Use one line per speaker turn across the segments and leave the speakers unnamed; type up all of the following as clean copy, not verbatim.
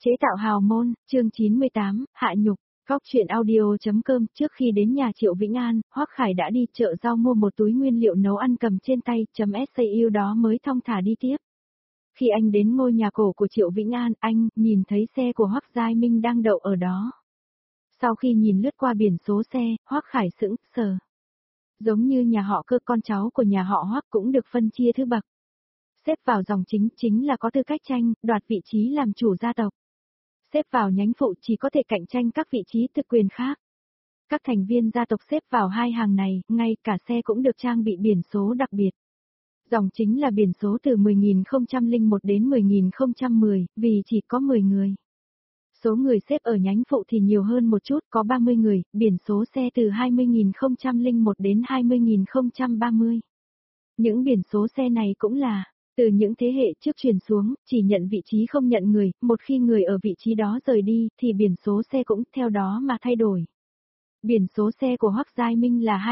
Chế tạo hào môn, chương 98, hạ nhục. Góc truyện audio.com. Trước khi đến nhà Triệu Vĩnh An, Hoắc Khải đã đi chợ rau mua một túi nguyên liệu nấu ăn cầm trên tay, .sau đó mới thong thả đi tiếp. Khi anh đến ngôi nhà cổ của Triệu Vĩnh An, anh nhìn thấy xe của Hoắc Giai Minh đang đậu ở đó. Sau khi nhìn lướt qua biển số xe, Hoắc Khải sững sờ. Giống như nhà họ Cơ, con cháu của nhà họ Hoắc cũng được phân chia thứ bậc. Xếp vào dòng chính là có tư cách tranh đoạt vị trí làm chủ gia tộc. Xếp vào nhánh phụ chỉ có thể cạnh tranh các vị trí thực quyền khác. Các thành viên gia tộc xếp vào hai hàng này, ngay cả xe cũng được trang bị biển số đặc biệt. Dòng chính là biển số từ 10.001 đến 10.010, vì chỉ có 10 người. Số người xếp ở nhánh phụ thì nhiều hơn một chút, có 30 người, biển số xe từ 20.001 đến 20.030. Những biển số xe này cũng là từ những thế hệ trước truyền xuống, chỉ nhận vị trí không nhận người, một khi người ở vị trí đó rời đi, thì biển số xe cũng theo đó mà thay đổi. Biển số xe của Hoắc Giai Minh là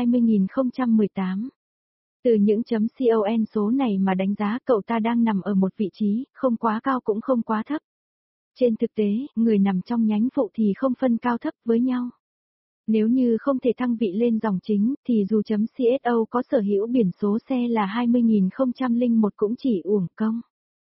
20.018. Từ những .con số này mà đánh giá cậu ta đang nằm ở một vị trí, không quá cao cũng không quá thấp. Trên thực tế, người nằm trong nhánh phụ thì không phân cao thấp với nhau. Nếu như không thể thăng vị lên dòng chính, thì dù .cso có sở hữu biển số xe là 20.001 cũng chỉ uổng công.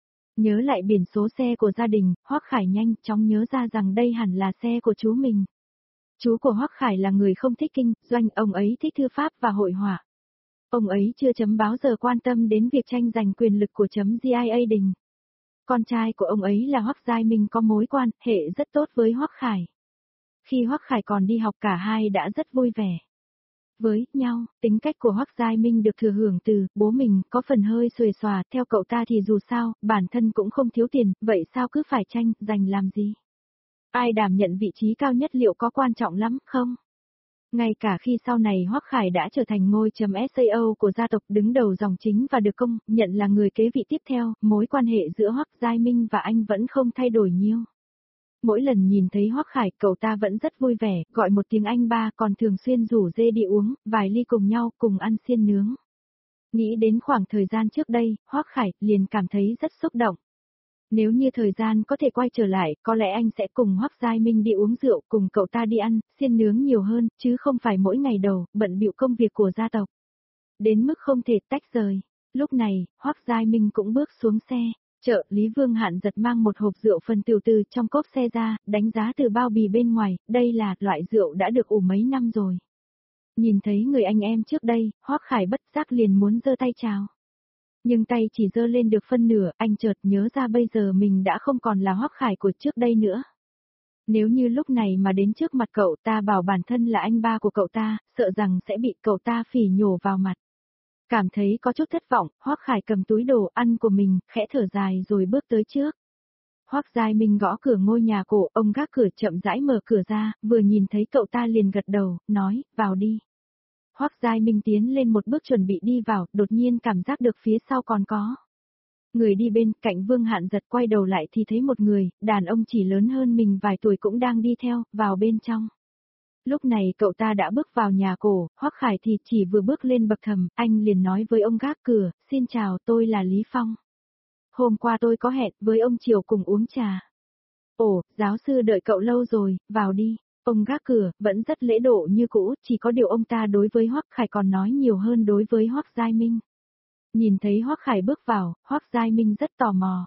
Nhớ lại biển số xe của gia đình, Hoắc Khải nhanh chóng nhớ ra rằng đây hẳn là xe của chú mình. Chú của Hoắc Khải là người không thích kinh doanh, ông ấy thích thư pháp và hội họa. Ông ấy chưa bao giờ quan tâm đến việc tranh giành quyền lực của GIA Đình. Con trai của ông ấy là Hoắc Giai Minh có mối quan hệ rất tốt với Hoắc Khải. Khi Hoắc Khải còn đi học cả hai đã rất vui vẻ với nhau. Tính cách của Hoắc Giai Minh được thừa hưởng từ bố mình, có phần hơi xuề xòa, theo cậu ta thì dù sao, bản thân cũng không thiếu tiền, vậy sao cứ phải tranh giành làm gì? Ai đảm nhận vị trí cao nhất liệu có quan trọng lắm không? Ngay cả khi sau này Hoắc Khải đã trở thành ngôi .sao của gia tộc đứng đầu dòng chính và được công nhận là người kế vị tiếp theo, mối quan hệ giữa Hoắc Giai Minh và anh vẫn không thay đổi nhiều. Mỗi lần nhìn thấy Hoắc Khải, cậu ta vẫn rất vui vẻ, gọi một tiếng anh ba, còn thường xuyên rủ dê đi uống vài ly cùng nhau, cùng ăn xiên nướng. Nghĩ đến khoảng thời gian trước đây, Hoắc Khải liền cảm thấy rất xúc động. Nếu như thời gian có thể quay trở lại, có lẽ anh sẽ cùng Hoắc Giai Minh đi uống rượu, cùng cậu ta đi ăn xiên nướng nhiều hơn, chứ không phải mỗi ngày đầu bận bịu công việc của gia tộc. Đến mức không thể tách rời. Lúc này, Hoắc Giai Minh cũng bước xuống xe. Chợ Lý Vương Hạn giật mang một hộp rượu phần tiểu từ trong cốp xe ra, đánh giá từ bao bì bên ngoài, đây là loại rượu đã được ủ mấy năm rồi. Nhìn thấy người anh em trước đây, Hoắc Khải bất giác liền muốn giơ tay chào. Nhưng tay chỉ giơ lên được phân nửa, anh chợt nhớ ra bây giờ mình đã không còn là Hoắc Khải của trước đây nữa. Nếu như lúc này mà đến trước mặt cậu ta bảo bản thân là anh ba của cậu ta, sợ rằng sẽ bị cậu ta phỉ nhổ vào mặt. Cảm thấy có chút thất vọng, Hoắc Khải cầm túi đồ ăn của mình, khẽ thở dài rồi bước tới trước. Hoắc Giai Minh gõ cửa ngôi nhà cổ, ông gác cửa chậm rãi mở cửa ra, vừa nhìn thấy cậu ta liền gật đầu, nói, vào đi. Hoắc Giai Minh tiến lên một bước chuẩn bị đi vào, đột nhiên cảm giác được phía sau còn có người đi bên cạnh. Vương Hạn giật quay đầu lại thì thấy một người, đàn ông chỉ lớn hơn mình vài tuổi cũng đang đi theo, vào bên trong. Lúc này cậu ta đã bước vào nhà cổ, Hoắc Khải thì chỉ vừa bước lên bậc thềm, anh liền nói với ông gác cửa, xin chào, tôi là Lý Phong. Hôm qua tôi có hẹn với ông Triều cùng uống trà. Ồ, giáo sư đợi cậu lâu rồi, vào đi. Ông gác cửa, vẫn rất lễ độ như cũ, chỉ có điều ông ta đối với Hoắc Khải còn nói nhiều hơn đối với Hoắc Giai Minh. Nhìn thấy Hoắc Khải bước vào, Hoắc Giai Minh rất tò mò.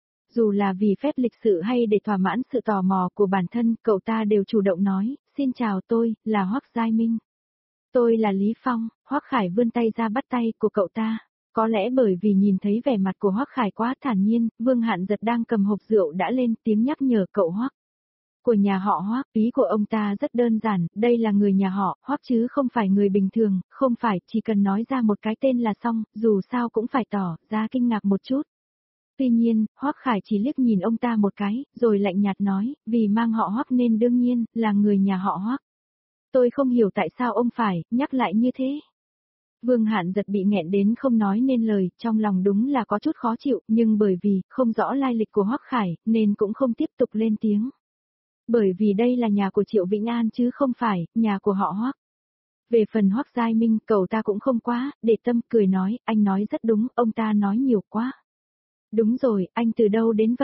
Dù là vì phép lịch sự hay để thỏa mãn sự tò mò của bản thân, cậu ta đều chủ động nói, xin chào, tôi là Hoắc Giai Minh. Tôi là Lý Phong. Hoắc Khải vươn tay ra bắt tay của cậu ta. Có lẽ bởi vì nhìn thấy vẻ mặt của Hoắc Khải quá thản nhiên, Vương Hạn giật đang cầm hộp rượu đã lên tiếng nhắc nhở cậu Hoắc. Của nhà họ Hoắc, ý của ông ta rất đơn giản, đây là người nhà họ Hoắc chứ không phải người bình thường, không phải chỉ cần nói ra một cái tên là xong, dù sao cũng phải tỏ ra kinh ngạc một chút. Tuy nhiên, Hoắc Khải chỉ liếc nhìn ông ta một cái, rồi lạnh nhạt nói, vì mang họ Hoắc nên đương nhiên là người nhà họ Hoắc. Tôi không hiểu tại sao ông phải nhắc lại như thế. Vương Hạn giật bị nghẹn đến không nói nên lời, trong lòng đúng là có chút khó chịu, nhưng bởi vì không rõ lai lịch của Hoắc Khải, nên cũng không tiếp tục lên tiếng. Bởi vì đây là nhà của Triệu Vĩnh An chứ không phải nhà của họ Hoắc. Về phần Hoắc Giai Minh, cậu ta cũng không quá để tâm, cười nói, anh nói rất đúng, ông ta nói nhiều quá. Đúng rồi, anh từ đâu đến vậy?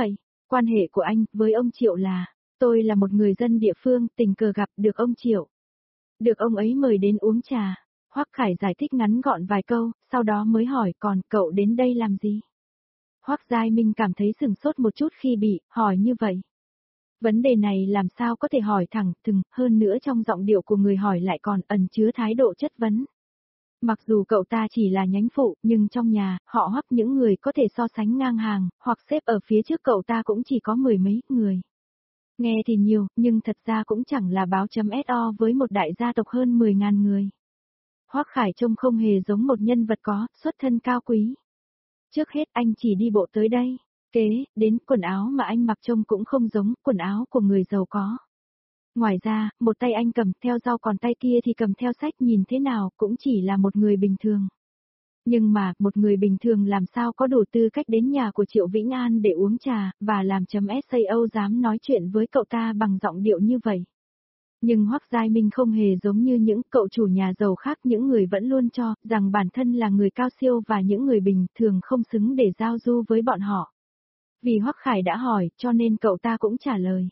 Quan hệ của anh với ông Triệu là, tôi là một người dân địa phương, tình cờ gặp được ông Triệu. Được ông ấy mời đến uống trà. Hoắc Khải giải thích ngắn gọn vài câu, sau đó mới hỏi còn cậu đến đây làm gì? Hoắc Giai Minh cảm thấy sửng sốt một chút khi bị hỏi như vậy. Vấn đề này làm sao có thể hỏi thẳng thừng, hơn nữa trong giọng điệu của người hỏi lại còn ẩn chứa thái độ chất vấn. Mặc dù cậu ta chỉ là nhánh phụ, nhưng trong nhà, họ Hoắc những người có thể so sánh ngang hàng, hoặc xếp ở phía trước cậu ta cũng chỉ có mười mấy người. Nghe thì nhiều, nhưng thật ra cũng chẳng là báo.so với một đại gia tộc hơn 10.000 người. Hoắc Khải trông không hề giống một nhân vật có xuất thân cao quý. Trước hết anh chỉ đi bộ tới đây. Kế, đến quần áo mà anh mặc trông cũng không giống quần áo của người giàu có. Ngoài ra, một tay anh cầm theo dao còn tay kia thì cầm theo sách nhìn thế nào cũng chỉ là một người bình thường. Nhưng mà, một người bình thường làm sao có đủ tư cách đến nhà của Triệu Vĩnh An để uống trà, và làm .sao dám nói chuyện với cậu ta bằng giọng điệu như vậy. Nhưng Hoắc Giai Minh không hề giống như những cậu chủ nhà giàu khác, những người vẫn luôn cho rằng bản thân là người cao siêu và những người bình thường không xứng để giao du với bọn họ. Vì Hoắc Khải đã hỏi, cho nên cậu ta cũng trả lời.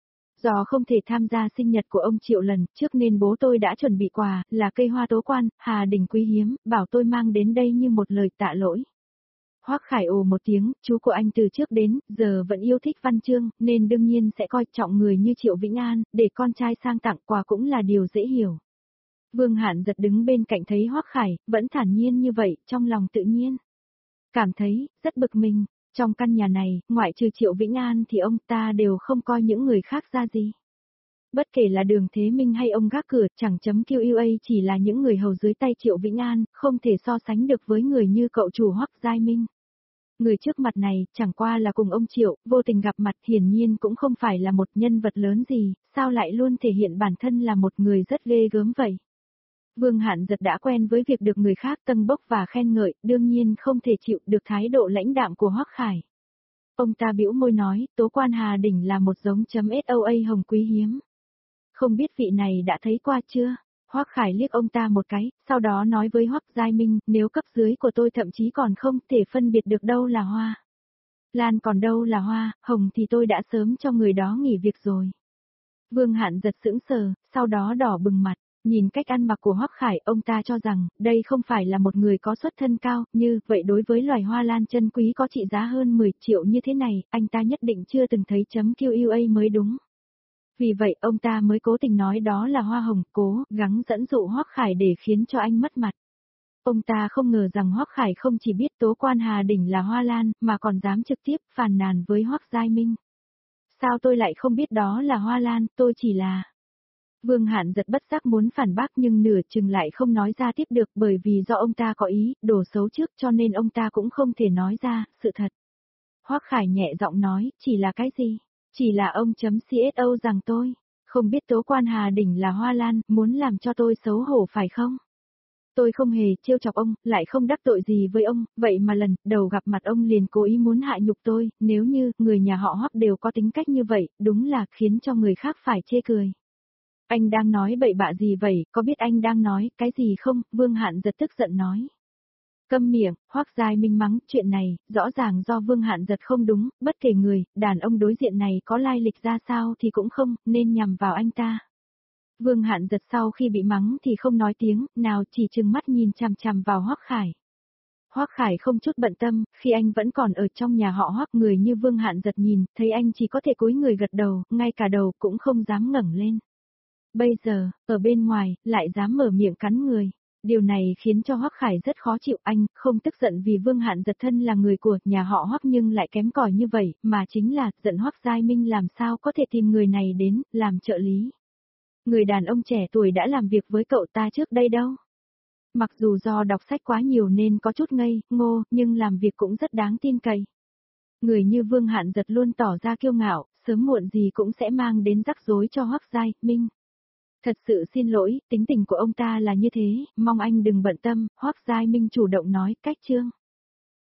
Do không thể tham gia sinh nhật của ông Triệu lần trước nên bố tôi đã chuẩn bị quà, là cây hoa tố quan, hà đỉnh quý hiếm, bảo tôi mang đến đây như một lời tạ lỗi. Hoắc Khải ồ một tiếng, chú của anh từ trước đến giờ vẫn yêu thích văn chương, nên đương nhiên sẽ coi trọng người như Triệu Vĩnh An, để con trai sang tặng quà cũng là điều dễ hiểu. Vương Hạn giật đứng bên cạnh thấy Hoắc Khải, vẫn thản nhiên như vậy, trong lòng tự nhiên. Cảm thấy, rất bực mình. Trong căn nhà này, ngoại trừ Triệu Vĩnh An thì ông ta đều không coi những người khác ra gì. Bất kể là Đường Thế Minh hay ông gác cửa, chẳng .QA chỉ là những người hầu dưới tay Triệu Vĩnh An, không thể so sánh được với người như cậu chủ Hoắc Giai Minh. Người trước mặt này, chẳng qua là cùng ông Triệu, vô tình gặp mặt, hiển nhiên cũng không phải là một nhân vật lớn gì, sao lại luôn thể hiện bản thân là một người rất ghê gớm vậy. Vương Hạn giật đã quen với việc được người khác tâng bốc và khen ngợi, đương nhiên không thể chịu được thái độ lãnh đạm của Hoắc Khải. Ông ta bĩu môi nói, tố quan Hà Đỉnh là một giống .soa hồng quý hiếm. Không biết vị này đã thấy qua chưa? Hoắc Khải liếc ông ta một cái, sau đó nói với Hoắc Giai Minh, nếu cấp dưới của tôi thậm chí còn không thể phân biệt được đâu là hoa lan còn đâu là hoa hồng thì tôi đã sớm cho người đó nghỉ việc rồi. Vương Hạn giật sững sờ, sau đó đỏ bừng mặt. Nhìn cách ăn mặc của Hoắc Khải, ông ta cho rằng, đây không phải là một người có xuất thân cao, như vậy đối với loài hoa lan chân quý có trị giá hơn 10 triệu như thế này, anh ta nhất định chưa từng thấy .QA mới đúng. Vì vậy, ông ta mới cố tình nói đó là hoa hồng, cố gắng dẫn dụ Hoắc Khải để khiến cho anh mất mặt. Ông ta không ngờ rằng Hoắc Khải không chỉ biết tố quan Hà Đỉnh là hoa lan, mà còn dám trực tiếp phàn nàn với Hoắc Giai Minh. Sao tôi lại không biết đó là hoa lan, tôi chỉ là... Vương Hạn giật bất giác muốn phản bác nhưng nửa chừng lại không nói ra tiếp được bởi vì do ông ta có ý, đổ xấu trước cho nên ông ta cũng không thể nói ra, sự thật. Hoắc Khải nhẹ giọng nói, chỉ là cái gì? Chỉ là ông .CSO rằng tôi, không biết tố quan Hà Đỉnh là hoa lan, muốn làm cho tôi xấu hổ phải không? Tôi không hề trêu chọc ông, lại không đắc tội gì với ông, vậy mà lần đầu gặp mặt ông liền cố ý muốn hạ nhục tôi, nếu như người nhà họ Hoắc đều có tính cách như vậy, đúng là khiến cho người khác phải chê cười. Anh đang nói bậy bạ gì vậy, có biết anh đang nói cái gì không? Vương Hạn giật tức giận nói. Câm miệng, Hoắc Giai Minh mắng, chuyện này, rõ ràng do Vương Hạn giật không đúng, bất kể người, đàn ông đối diện này có lai lịch ra sao thì cũng không, nên nhằm vào anh ta. Vương Hạn giật sau khi bị mắng thì không nói tiếng, nào chỉ trừng mắt nhìn chằm chằm vào Hoắc Khải. Hoắc Khải không chút bận tâm, khi anh vẫn còn ở trong nhà họ Hoắc, người như Vương Hạn giật nhìn, thấy anh chỉ có thể cúi người gật đầu, ngay cả đầu cũng không dám ngẩng lên. Bây giờ, ở bên ngoài, lại dám mở miệng cắn người. Điều này khiến cho Hoắc Khải rất khó chịu, anh không tức giận vì Vương Hạn giật thân là người của nhà họ Hoắc nhưng lại kém cỏi như vậy, mà chính là giận Hoắc Giai Minh làm sao có thể tìm người này đến, làm trợ lý. Người đàn ông trẻ tuổi đã làm việc với cậu ta trước đây đâu. Mặc dù do đọc sách quá nhiều nên có chút ngây, ngô, nhưng làm việc cũng rất đáng tin cậy. Người như Vương Hạn giật luôn tỏ ra kiêu ngạo, sớm muộn gì cũng sẽ mang đến rắc rối cho Hoắc Giai Minh. Thật sự xin lỗi, tính tình của ông ta là như thế, mong anh đừng bận tâm, Hoắc Giai Minh chủ động nói, cách chương.